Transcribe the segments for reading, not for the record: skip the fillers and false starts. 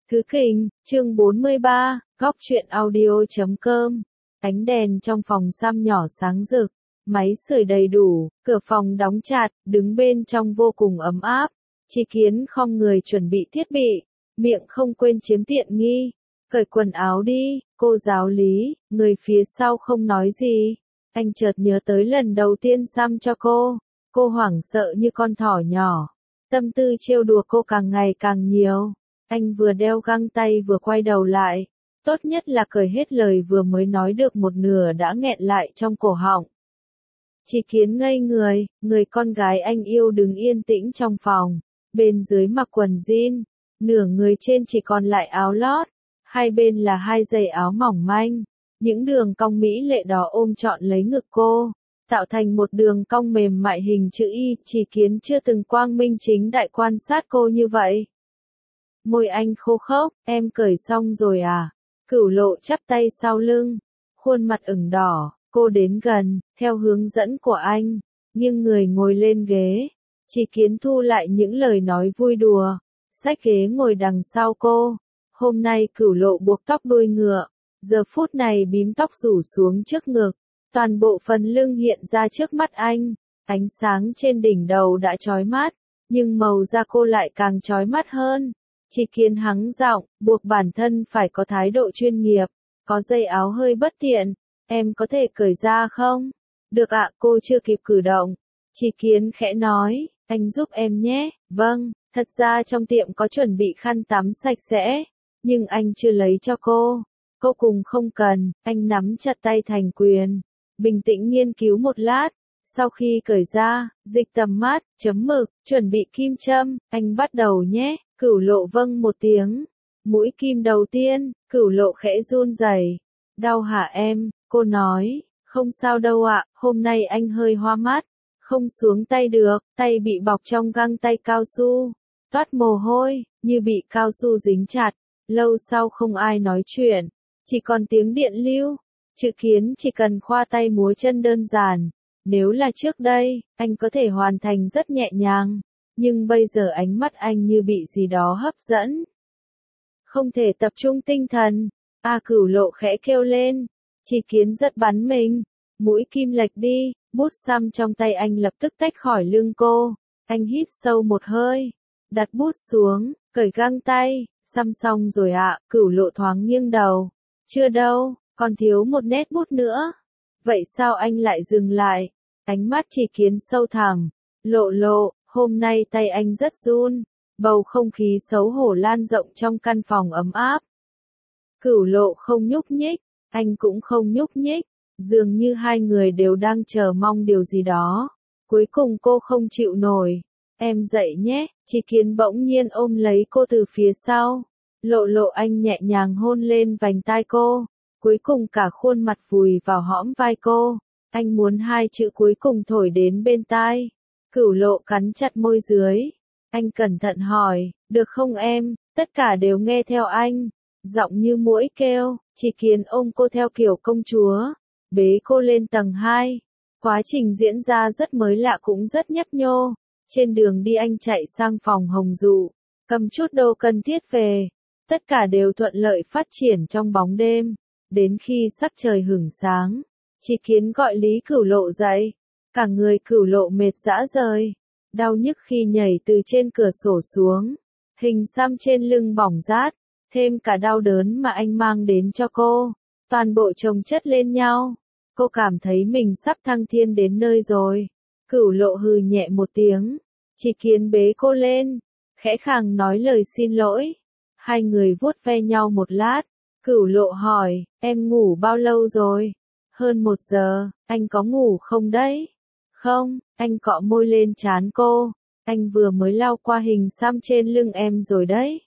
Thứ Kình, chương 43, góc truyện audio.com. Ánh đèn trong phòng xăm nhỏ sáng rực, máy sưởi đầy đủ, cửa phòng đóng chặt, đứng bên trong vô cùng ấm áp. Chỉ Kiến khom người chuẩn bị thiết bị, miệng không quên chiếm tiện nghi. Cởi quần áo đi, cô giáo lý, người phía sau không nói gì. Anh chợt nhớ tới lần đầu tiên xăm cho cô hoảng sợ như con thỏ nhỏ. Tâm tư trêu đùa cô càng ngày càng nhiều. Anh vừa đeo găng tay vừa quay đầu lại. Tốt nhất là cởi hết lời vừa mới nói được một nửa đã nghẹn lại trong cổ họng. Chỉ Kiến ngây người con gái anh yêu đứng yên tĩnh trong phòng. Bên dưới mặc quần jean, nửa người trên chỉ còn lại áo lót. Hai bên là hai giày áo mỏng manh. Những đường cong mỹ lệ đó ôm trọn lấy ngực cô, tạo thành một đường cong mềm mại hình chữ Y. Chỉ Kiến chưa từng quang minh chính đại quan sát cô như vậy. Môi anh khô khốc, em cởi xong rồi à? Cửu Lộ chắp tay sau lưng, khuôn mặt ửng đỏ, cô đến gần, theo hướng dẫn của anh, nghiêng người ngồi lên ghế. Chỉ Kiến thu lại những lời nói vui đùa, xách ghế ngồi đằng sau cô. Hôm nay Cửu Lộ buộc tóc đuôi ngựa, giờ phút này bím tóc rủ xuống trước ngực, toàn bộ phần lưng hiện ra trước mắt anh. Ánh sáng trên đỉnh đầu đã chói mắt, nhưng màu da cô lại càng chói mắt hơn. Chỉ Kiến hắng giọng, buộc bản thân phải có thái độ chuyên nghiệp, có dây áo hơi bất tiện, em có thể cởi ra không? Được ạ, cô chưa kịp cử động. Chỉ Kiến khẽ nói, anh giúp em nhé. Vâng, thật ra trong tiệm có chuẩn bị khăn tắm sạch sẽ, nhưng anh chưa lấy cho cô. Cô cùng không cần. Anh nắm chặt tay thành quyền, bình tĩnh nghiên cứu một lát. Sau khi cởi ra, dịch tầm mắt, chấm mực, chuẩn bị kim châm, anh bắt đầu nhé. Cửu Lộ vâng một tiếng. Mũi kim đầu tiên, Cửu Lộ khẽ run rẩy. Đau hả em? Cô nói, không sao đâu ạ, hôm nay anh hơi hoa mắt, không xuống tay được, tay bị bọc trong găng tay cao su, toát mồ hôi, như bị cao su dính chặt. Lâu sau không ai nói chuyện, chỉ còn tiếng điện lưu. Chỉ Kiến chỉ cần khoa tay múa chân đơn giản. Nếu là trước đây, anh có thể hoàn thành rất nhẹ nhàng. Nhưng bây giờ ánh mắt anh như bị gì đó hấp dẫn. Không thể tập trung tinh thần. Cửu Lộ khẽ kêu lên. Chỉ Kiến giật bắn mình. Mũi kim lệch đi, bút xăm trong tay anh lập tức tách khỏi lưng cô. Anh hít sâu một hơi. Đặt bút xuống, cởi găng tay. Xăm xong rồi ạ. Cửu Lộ thoáng nghiêng đầu. Chưa đâu, còn thiếu một nét bút nữa. Vậy sao anh lại dừng lại? Ánh mắt Chỉ Kiến sâu thẳm. Lộ, hôm nay tay anh rất run. Bầu không khí xấu hổ lan rộng trong căn phòng ấm áp. Cửu Lộ không nhúc nhích, anh cũng không nhúc nhích. Dường như hai người đều đang chờ mong điều gì đó. Cuối cùng cô không chịu nổi. Em dậy nhé. Chỉ Kiến bỗng nhiên ôm lấy cô từ phía sau. Lộ, anh nhẹ nhàng hôn lên vành tai cô. Cuối cùng cả khuôn mặt vùi vào hõm vai cô. Anh muốn hai chữ cuối cùng thổi đến bên tai. Cửu Lộ cắn chặt môi dưới. Anh cẩn thận hỏi, được không em? Tất cả đều nghe theo anh. Giọng như muỗi kêu. Chỉ Kiến ôm cô theo kiểu công chúa, bế cô lên tầng 2. Quá trình diễn ra rất mới lạ cũng rất nhấp nhô. Trên đường đi anh chạy sang phòng Hồng Dụ, cầm chút đồ cần thiết về. Tất cả đều thuận lợi phát triển trong bóng đêm. Đến khi sắc trời hửng sáng, Chỉ Kiến gọi Lý Cửu Lộ dậy. Cả người Cửu Lộ mệt rã rời, đau nhức khi nhảy từ trên cửa sổ xuống. Hình xăm trên lưng bỏng rát, thêm cả đau đớn mà anh mang đến cho cô. Toàn bộ chồng chất lên nhau. Cô cảm thấy mình sắp thăng thiên đến nơi rồi. Cửu Lộ hừ nhẹ một tiếng. Chỉ Kiến bế cô lên, khẽ khàng nói lời xin lỗi. Hai người vuốt ve nhau một lát. Cửu Lộ hỏi, em ngủ bao lâu rồi? Hơn 1 giờ, anh có ngủ không đấy? Không, anh cọ môi lên trán cô. Anh vừa mới lau qua hình xăm trên lưng em rồi đấy.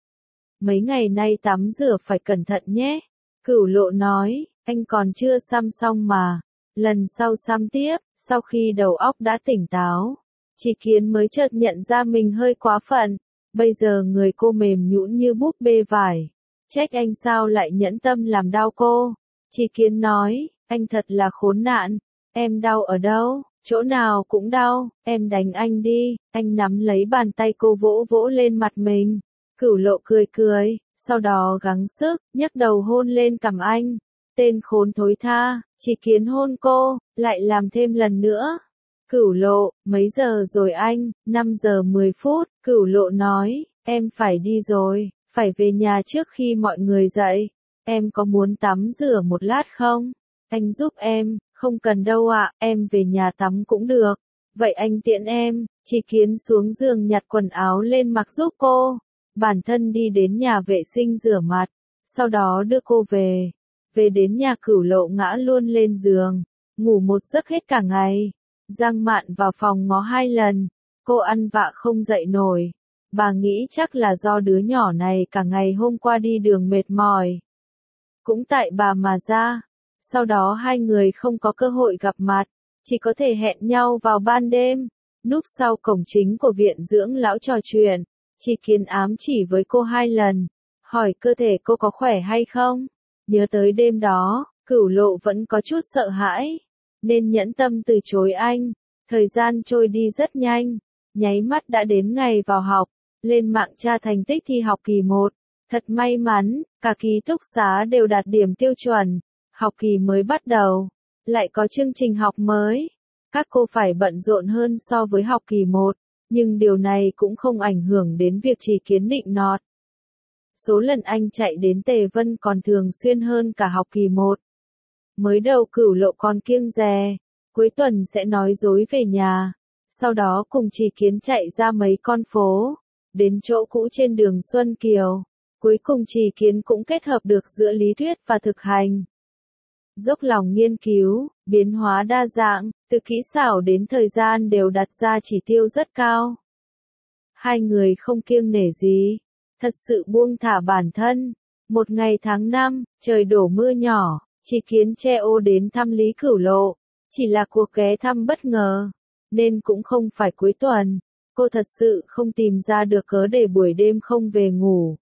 Mấy ngày nay tắm rửa phải cẩn thận nhé. Cửu Lộ nói, anh còn chưa xăm xong mà. Lần sau xăm tiếp. Sau khi đầu óc đã tỉnh táo, Chỉ Kiến mới chợt nhận ra mình hơi quá phận. Bây giờ người cô mềm nhũn như búp bê vải. Trách anh sao lại nhẫn tâm làm đau cô. Chỉ Kiến nói, anh thật là khốn nạn. Em đau ở đâu? Chỗ nào cũng đau. Em đánh anh đi. Anh nắm lấy bàn tay cô vỗ vỗ lên mặt mình. Cửu Lộ cười, sau đó gắng sức, nhấc đầu hôn lên cằm anh. Tên khốn thối tha, chỉ kiến hôn cô, lại làm thêm lần nữa. Cửu Lộ, mấy giờ rồi anh? 5 giờ 10 phút, Cửu Lộ nói, em phải đi rồi, phải về nhà trước khi mọi người dậy. Em có muốn tắm rửa một lát không? Anh giúp em, không cần đâu ạ, em về nhà tắm cũng được. Vậy anh tiễn em, Chỉ Kiến xuống giường nhặt quần áo lên mặc giúp cô. Bản thân đi đến nhà vệ sinh rửa mặt, sau đó đưa cô về. Về đến nhà Cửu Lộ ngã luôn lên giường, ngủ một giấc hết cả ngày. Giang Mạn vào phòng ngó 2 lần, cô ăn vạ không dậy nổi. Bà nghĩ chắc là do đứa nhỏ này cả ngày hôm qua đi đường mệt mỏi. Cũng tại bà mà ra. Sau đó hai người không có cơ hội gặp mặt, chỉ có thể hẹn nhau vào ban đêm, núp sau cổng chính của viện dưỡng lão trò chuyện. Chỉ Kiến ám chỉ với cô 2 lần, hỏi cơ thể cô có khỏe hay không. Nhớ tới đêm đó, Cửu Lộ vẫn có chút sợ hãi, nên nhẫn tâm từ chối anh. Thời gian trôi đi rất nhanh, nháy mắt đã đến ngày vào học, lên mạng tra thành tích thi học kỳ 1. Thật may mắn, cả ký túc xá đều đạt điểm tiêu chuẩn. Học kỳ mới bắt đầu, lại có chương trình học mới. Các cô phải bận rộn hơn so với học kỳ 1, nhưng điều này cũng không ảnh hưởng đến việc Chỉ Kiến nịnh nọt. Số lần anh chạy đến Tề Vân còn thường xuyên hơn cả học kỳ 1. Mới đầu Cửu Lộ còn kiêng dè, cuối tuần sẽ nói dối về nhà, sau đó cùng Chỉ Kiến chạy ra mấy con phố, đến chỗ cũ trên đường Xuân Kiều. Cuối cùng Chỉ Kiến cũng kết hợp được giữa lý thuyết và thực hành. Dốc lòng nghiên cứu, biến hóa đa dạng, từ kỹ xảo đến thời gian đều đặt ra chỉ tiêu rất cao. Hai người không kiêng nể gì, thật sự buông thả bản thân. Một ngày tháng 5, trời đổ mưa nhỏ, Chỉ Kiến che ô đến thăm Lý Cửu Lộ. Chỉ là cuộc ghé thăm bất ngờ, nên cũng không phải cuối tuần. Cô thật sự không tìm ra được cớ để buổi đêm không về ngủ.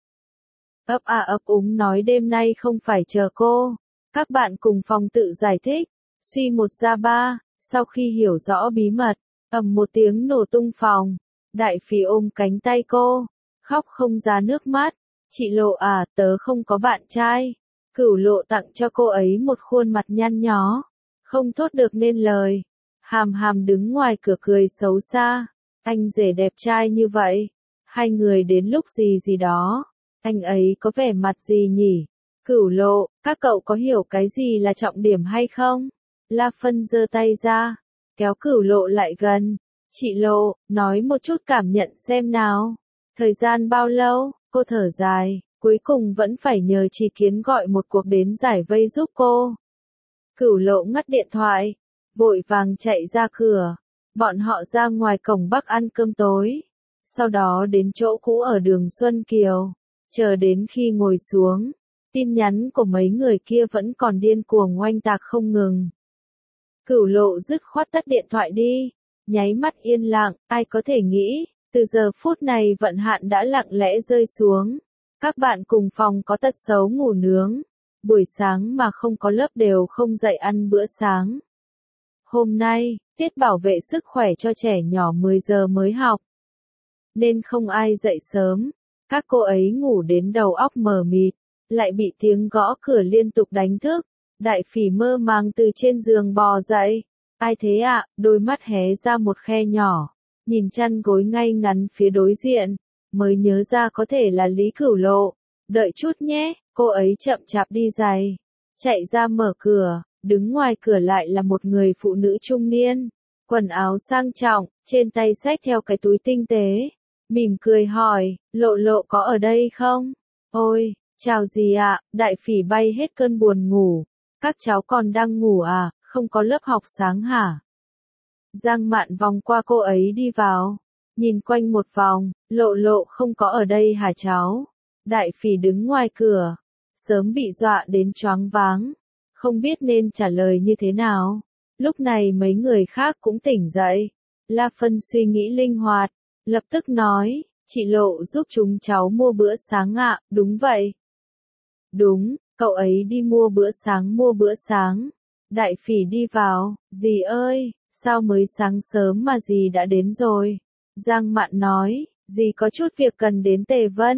Ấp a ấp úng nói đêm nay không phải chờ cô. Các bạn cùng phòng tự giải thích. Suy một ra ba, sau khi hiểu rõ bí mật, ầm một tiếng nổ tung phòng. Đại Phỉ ôm cánh tay cô, khóc không ra nước mắt. Chị Lộ à, tớ không có bạn trai. Cửu Lộ tặng cho cô ấy một khuôn mặt nhăn nhó, không thốt được nên lời. Hàm Hàm đứng ngoài cửa cười xấu xa. Anh rể đẹp trai như vậy, hai người đến lúc gì gì đó, anh ấy có vẻ mặt gì nhỉ? Cửu Lộ, các cậu có hiểu cái gì là trọng điểm hay không? La Phân giơ tay ra, kéo Cửu Lộ lại gần. Chị Lộ, nói một chút cảm nhận xem nào. Thời gian bao lâu? Cô thở dài, cuối cùng vẫn phải nhờ Chỉ Kiến gọi một cuộc đến giải vây giúp cô. Cửu Lộ ngắt điện thoại, vội vàng chạy ra cửa. Bọn họ ra ngoài cổng Bắc ăn cơm tối, sau đó đến chỗ cũ ở đường Xuân Kiều. Chờ đến khi ngồi xuống, tin nhắn của mấy người kia vẫn còn điên cuồng oanh tạc không ngừng. Cửu Lộ dứt khoát tắt điện thoại đi, nháy mắt yên lặng. Ai có thể nghĩ, từ giờ phút này vận hạn đã lặng lẽ rơi xuống. Các bạn cùng phòng có tật xấu ngủ nướng, buổi sáng mà không có lớp đều không dậy ăn bữa sáng. Hôm nay, tiết bảo vệ sức khỏe cho trẻ nhỏ 10 giờ mới học, nên không ai dậy sớm. Các cô ấy ngủ đến đầu óc mờ mịt, lại bị tiếng gõ cửa liên tục đánh thức. Đại Phỉ mơ màng từ trên giường bò dậy. Ai thế ạ? Đôi mắt hé ra một khe nhỏ, nhìn chăn gối ngay ngắn phía đối diện, mới nhớ ra có thể là Lý Cửu Lộ. Đợi chút nhé, cô ấy chậm chạp đi giày, chạy ra mở cửa. Đứng ngoài cửa lại là một người phụ nữ trung niên, quần áo sang trọng, trên tay xách theo cái túi tinh tế, mỉm cười hỏi, Lộ Lộ có ở đây không? Ôi, chào gì ạ? Đại Phỉ bay hết cơn buồn ngủ. Các cháu còn đang ngủ à, không có lớp học sáng hả? Giang Mạn vòng qua cô ấy đi vào, nhìn quanh một vòng, Lộ Lộ không có ở đây hả cháu? Đại Phỉ đứng ngoài cửa, sớm bị dọa đến choáng váng, không biết nên trả lời như thế nào. Lúc này mấy người khác cũng tỉnh dậy. La Phân suy nghĩ linh hoạt, lập tức nói, chị Lộ giúp chúng cháu mua bữa sáng ạ. Đúng vậy. Đúng, cậu ấy đi mua bữa sáng. Đại Phỉ đi vào, dì ơi, sao mới sáng sớm mà dì đã đến rồi? Giang Mạn nói, dì có chút việc cần đến Tề Vân.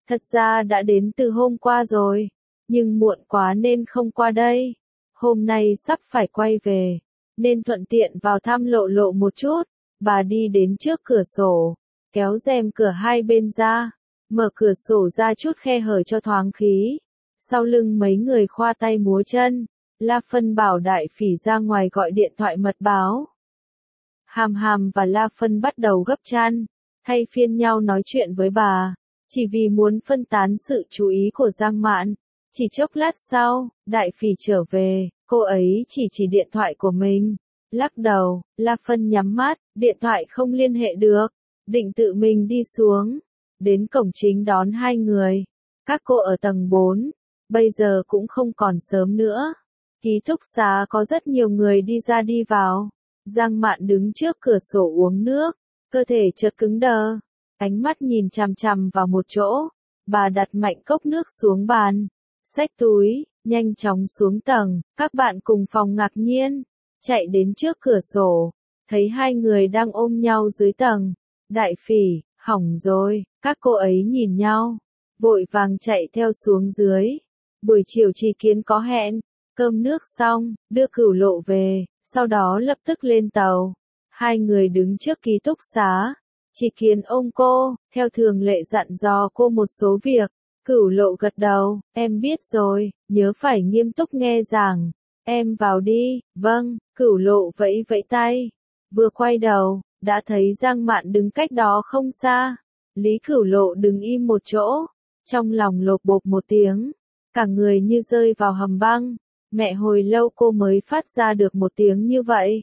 Thật ra đã đến từ hôm qua rồi, nhưng muộn quá nên không qua đây. Hôm nay sắp phải quay về, nên thuận tiện vào thăm Lộ Lộ một chút. Bà đi đến trước cửa sổ, kéo rèm cửa hai bên ra, mở cửa sổ ra chút khe hở cho thoáng khí. Sau lưng mấy người khoa tay múa chân, La Phân bảo Đại Phỉ ra ngoài gọi điện thoại mật báo. Hàm Hàm và La Phân bắt đầu gấp chăn, thay phiên nhau nói chuyện với bà, chỉ vì muốn phân tán sự chú ý của Giang Mạn. Chỉ chốc lát sau, Đại Phỉ trở về, cô ấy chỉ điện thoại của mình. Lắc đầu, La Phân nhắm mắt, điện thoại không liên hệ được, định tự mình đi xuống. Đến cổng chính đón hai người. Các cô ở tầng 4, bây giờ cũng không còn sớm nữa. Ký túc xá có rất nhiều người đi ra đi vào. Giang Mạn đứng trước cửa sổ uống nước, cơ thể chợt cứng đờ, ánh mắt nhìn chằm chằm vào một chỗ. Bà đặt mạnh cốc nước xuống bàn, xách túi, nhanh chóng xuống tầng. Các bạn cùng phòng ngạc nhiên, chạy đến trước cửa sổ, thấy hai người đang ôm nhau dưới tầng. Đại Phỉ, hỏng rồi, các cô ấy nhìn nhau, vội vàng chạy theo xuống dưới. Buổi chiều Tri Kiến có hẹn, cơm nước xong, đưa Cửu Lộ về, sau đó lập tức lên tàu. Hai người đứng trước ký túc xá, Tri Kiến ôm cô, theo thường lệ dặn dò cô một số việc. Cửu Lộ gật đầu, em biết rồi, nhớ phải nghiêm túc nghe giảng. Em vào đi. Vâng. Cửu Lộ vẫy vẫy tay, vừa quay đầu, đã thấy Giang Mạn đứng cách đó không xa. Lý Cửu Lộ đứng im một chỗ, trong lòng lộp bộp một tiếng, cả người như rơi vào hầm băng. Mẹ hồi lâu cô mới phát ra được một tiếng như vậy.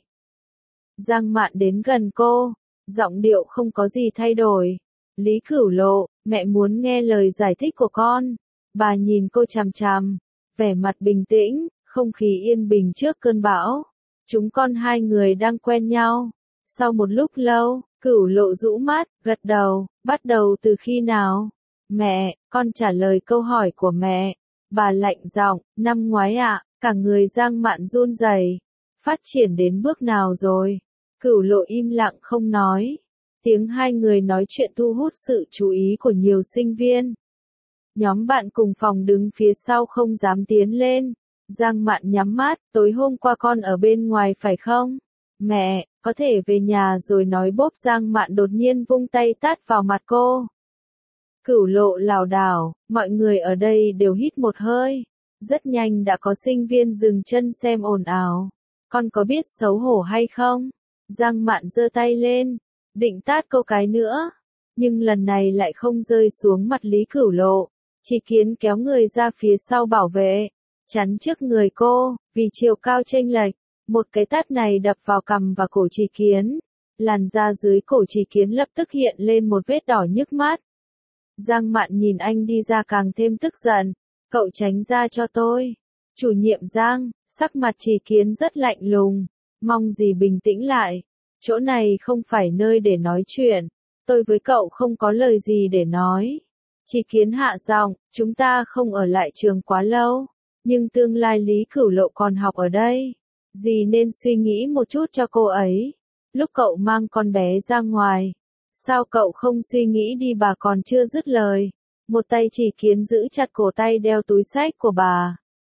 Giang Mạn đến gần cô, giọng điệu không có gì thay đổi. Lý Cửu Lộ, mẹ muốn nghe lời giải thích của con. Bà nhìn cô chằm chằm, vẻ mặt bình tĩnh, không khí yên bình trước cơn bão. Chúng con hai người đang quen nhau. Sau một lúc lâu, Cửu Lộ rũ mắt, gật đầu, bắt đầu từ khi nào? Mẹ, con trả lời câu hỏi của mẹ. Bà lạnh giọng, năm ngoái ạ. Cả người Giang Mạn run rẩy. Phát triển đến bước nào rồi? Cửu Lộ im lặng không nói. Tiếng hai người nói chuyện thu hút sự chú ý của nhiều sinh viên. Nhóm bạn cùng phòng đứng phía sau không dám tiến lên. Giang Mạn nhắm mắt, tối hôm qua con ở bên ngoài phải không? Mẹ, có thể về nhà rồi nói bốp. Giang Mạn đột nhiên vung tay tát vào mặt cô. Cửu Lộ lảo đảo, mọi người ở đây đều hít một hơi. Rất nhanh đã có sinh viên dừng chân xem ồn ào. Con có biết xấu hổ hay không? Giang Mạn giơ tay lên, định tát cô cái nữa, nhưng lần này lại không rơi xuống mặt Lý Cửu Lộ. Tri Kiến kéo người ra phía sau bảo vệ, chắn trước người cô, vì chiều cao chênh lệch. Một cái tát này đập vào cằm và cổ Tri Kiến. Làn da dưới cổ Tri Kiến lập tức hiện lên một vết đỏ nhức mắt. Giang Mạn nhìn anh đi ra càng thêm tức giận. Cậu tránh ra cho tôi. Chủ nhiệm Giang, sắc mặt Tri Kiến rất lạnh lùng. Mong gì bình tĩnh lại. Chỗ này không phải nơi để nói chuyện. Tôi với cậu không có lời gì để nói. Tri Kiến hạ giọng, chúng ta không ở lại trường quá lâu. Nhưng tương lai Lý Cửu Lộ còn học ở đây. Dì nên suy nghĩ một chút cho cô ấy. Lúc cậu mang con bé ra ngoài. Sao cậu không suy nghĩ đi? Bà còn chưa dứt lời. Một tay Tri Kiến giữ chặt cổ tay đeo túi xách của bà.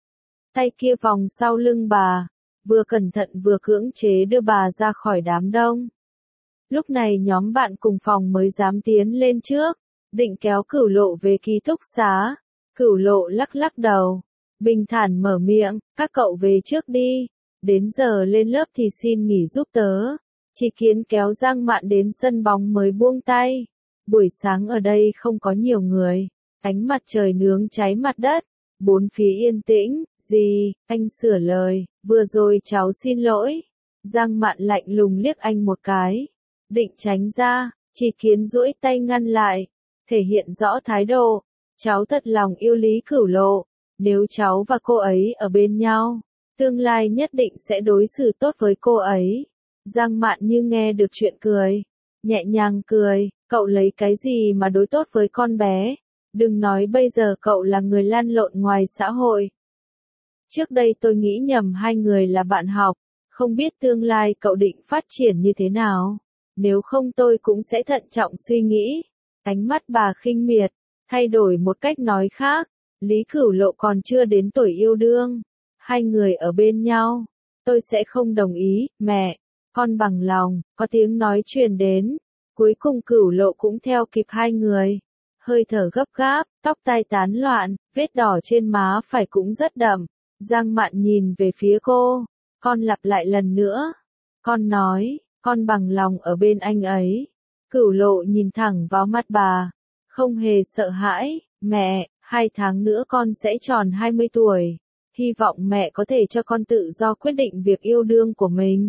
Tay kia vòng sau lưng bà. Vừa cẩn thận vừa cưỡng chế đưa bà ra khỏi đám đông. Lúc này nhóm bạn cùng phòng mới dám tiến lên trước. Định kéo Cửu Lộ về ký túc xá. Cửu Lộ lắc lắc đầu. Bình thản mở miệng, các cậu về trước đi. Đến giờ lên lớp thì xin nghỉ giúp tớ. Tri Kiến kéo Giang Mạn đến sân bóng mới buông tay. Buổi sáng ở đây không có nhiều người. Ánh mặt trời nướng cháy mặt đất. Bốn phía yên tĩnh. Dì, anh sửa lời, vừa rồi cháu xin lỗi. Giang Mạn lạnh lùng liếc anh một cái. Định tránh ra, Tri Kiến duỗi tay ngăn lại. Thể hiện rõ thái độ. Cháu thật lòng yêu Lý Cửu Lộ. Nếu cháu và cô ấy ở bên nhau, tương lai nhất định sẽ đối xử tốt với cô ấy. Giang Mạn như nghe được chuyện cười. Nhẹ nhàng cười, cậu lấy cái gì mà đối tốt với con bé? Đừng nói bây giờ cậu là người lăn lộn ngoài xã hội. Trước đây tôi nghĩ nhầm hai người là bạn học, không biết tương lai cậu định phát triển như thế nào. Nếu không tôi cũng sẽ thận trọng suy nghĩ. Ánh mắt bà khinh miệt, Thay đổi một cách nói khác, Lý Cửu Lộ còn chưa đến tuổi yêu đương. Hai người ở bên nhau. Tôi sẽ không đồng ý, mẹ. Con bằng lòng, có tiếng nói truyền đến. Cuối cùng Cửu Lộ cũng theo kịp hai người. Hơi thở gấp gáp, tóc tai tán loạn, vết đỏ trên má phải cũng rất đậm. Giang Mạn nhìn về phía cô. Con lặp lại lần nữa. Con nói, con bằng lòng ở bên anh ấy. Cửu Lộ nhìn thẳng vào mắt bà. Không hề sợ hãi, mẹ, 2 tháng nữa con sẽ tròn 20 tuổi. Hy vọng mẹ có thể cho con tự do quyết định việc yêu đương của mình.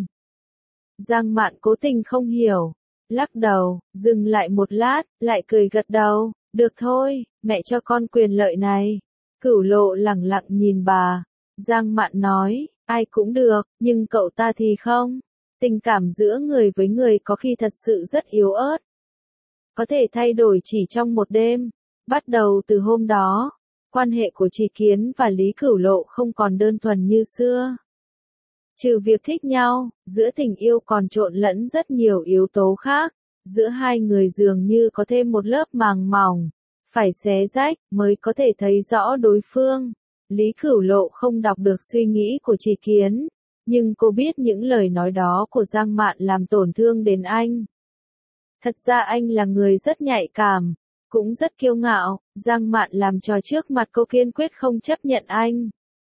Giang Mạn cố tình không hiểu. Lắc đầu, dừng lại một lát, lại cười gật đầu. Được thôi, mẹ cho con quyền lợi này. Cửu Lộ lẳng lặng nhìn bà. Giang Mạn nói, ai cũng được, nhưng cậu ta thì không. Tình cảm giữa người với người có khi thật sự rất yếu ớt. Có thể thay đổi chỉ trong một đêm. Bắt đầu từ hôm đó, quan hệ của Chỉ Kiến và Lý Cửu Lộ không còn đơn thuần như xưa. Trừ việc thích nhau, giữa tình yêu còn trộn lẫn rất nhiều yếu tố khác. Giữa hai người dường như có thêm một lớp màng mỏng. Phải xé rách mới có thể thấy rõ đối phương. Lý Cửu Lộ không đọc được suy nghĩ của Chỉ Kiến. Nhưng cô biết những lời nói đó của Giang Mạn làm tổn thương đến anh. Thật ra anh là người rất nhạy cảm, cũng rất kiêu ngạo. Giang Mạn làm trò trước mặt cô kiên quyết không chấp nhận anh.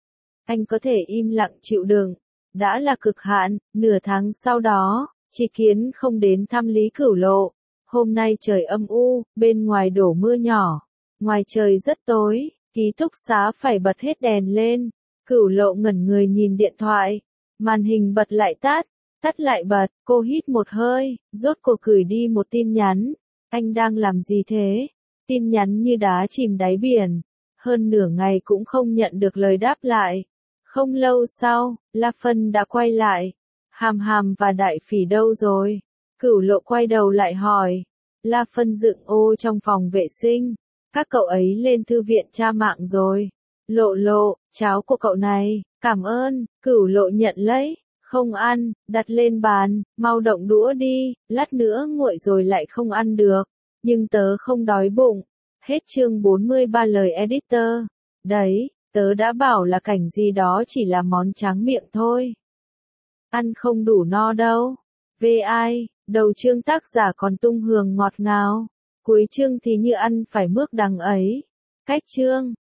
Anh có thể im lặng chịu đựng. Đã là cực hạn. Nửa tháng sau đó, Chỉ Kiến không đến thăm Lý Cửu Lộ. Hôm nay trời âm u, bên ngoài đổ mưa nhỏ. Ngoài trời rất tối, ký túc xá phải bật hết đèn lên. Cửu Lộ ngẩn người nhìn điện thoại. Màn hình bật lại tắt, tắt lại bật, cô hít một hơi, rốt cuộc gửi đi một tin nhắn. Anh đang làm gì thế? Tin nhắn như đá chìm đáy biển. Hơn nửa ngày cũng không nhận được lời đáp lại. Không lâu sau, La Phân đã quay lại. Hàm Hàm và Đại Phỉ đâu rồi? Cửu Lộ quay đầu lại hỏi. La Phân dựng ô trong phòng vệ sinh. Các cậu ấy lên thư viện tra mạng rồi. Lộ Lộ, cháo của cậu này, cảm ơn. Cửu Lộ nhận lấy. Không ăn, đặt lên bàn, mau động đũa đi, lát nữa nguội rồi lại không ăn được. Nhưng tớ không đói bụng. Hết chương 43 lời editor. Đấy, tớ đã bảo là cảnh gì đó chỉ là món tráng miệng thôi. Ăn không đủ no đâu. VI, đầu chương tác giả còn tung hương ngọt ngào. Cuối chương thì như ăn phải mướp đắng ấy. Cách chương.